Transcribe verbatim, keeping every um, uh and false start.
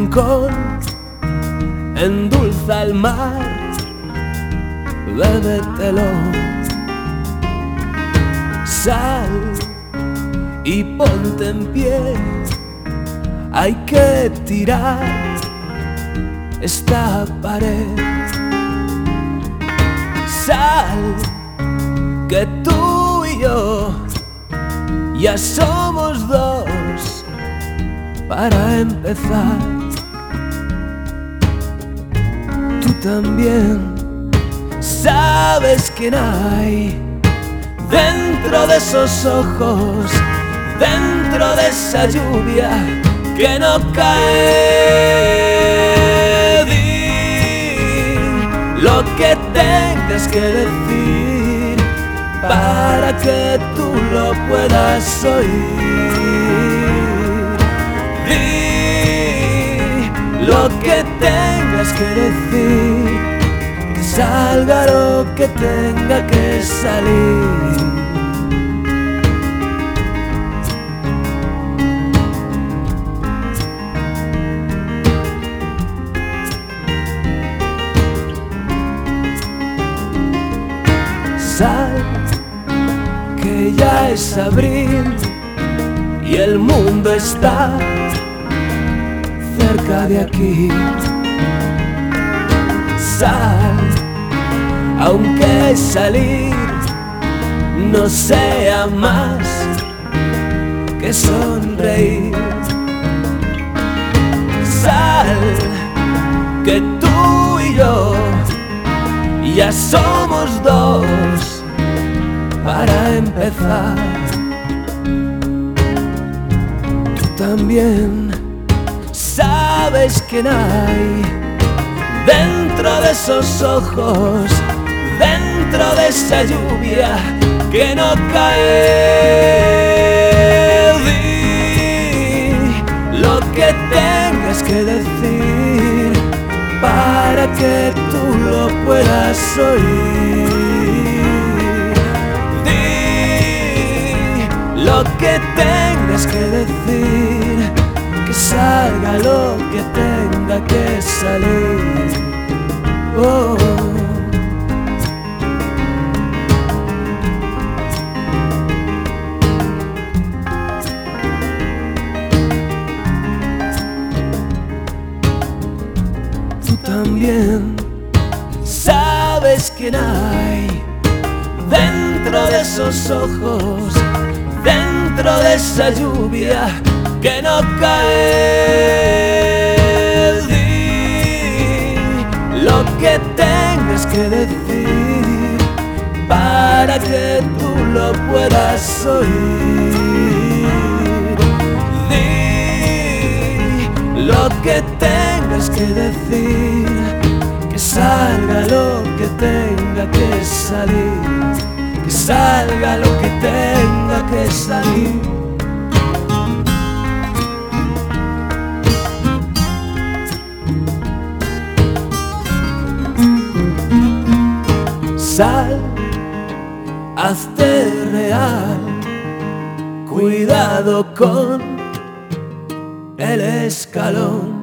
rincón endulza el mar, bébetelo. Sal y ponte en pie, hay que tirar esta pared. Sal, que tú y yo ya somos dos para empezar. Tú también sabes quién hay dentro de esos ojos, dentro de esa lluvia que no cae. Di lo que tengas que decir para que tú lo puedas oír. Di lo que tengas que decir, que salga lo que tenga que salir. Sal, que ya es abril y el mundo está cerca de aquí. Sal, aunque salir no sea más que sonreír. Sal, que tú y yo ya somos dos para empezar. Tú también sabes quién hay dentro de esos ojos, dentro de esa lluvia que no cae. Di lo que tengas que decir para que tú lo puedas oír. Di lo que tengas que decir, que salga lo que tenga que salir. Oh. Tú también sabes quién hay dentro de esos ojos, dentro de esa lluvia que no cae. Di lo que tengas que decir para que tú lo puedas oír. Di lo que tengas que decir, que salga lo que tenga que salir, que salga lo que tenga que salir. Sal, hazte real, cuidado con el escalón.